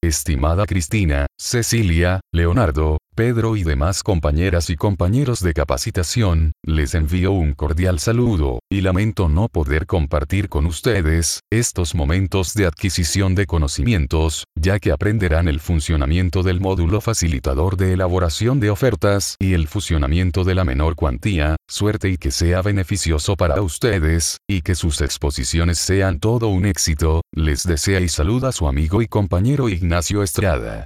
estimada Cristina, Cecilia, Leonardo, Pedro y demás compañeras y compañeros de capacitación, les envío un cordial saludo, y lamento no poder compartir con ustedes estos momentos de adquisición de conocimientos, ya que aprenderán el funcionamiento del módulo facilitador de elaboración de ofertas y el funcionamiento de la menor cuantía. Suerte y que sea beneficioso para ustedes, y que sus exposiciones sean todo un éxito. Les desea y saluda su amigo y compañero Ignacio Estrada.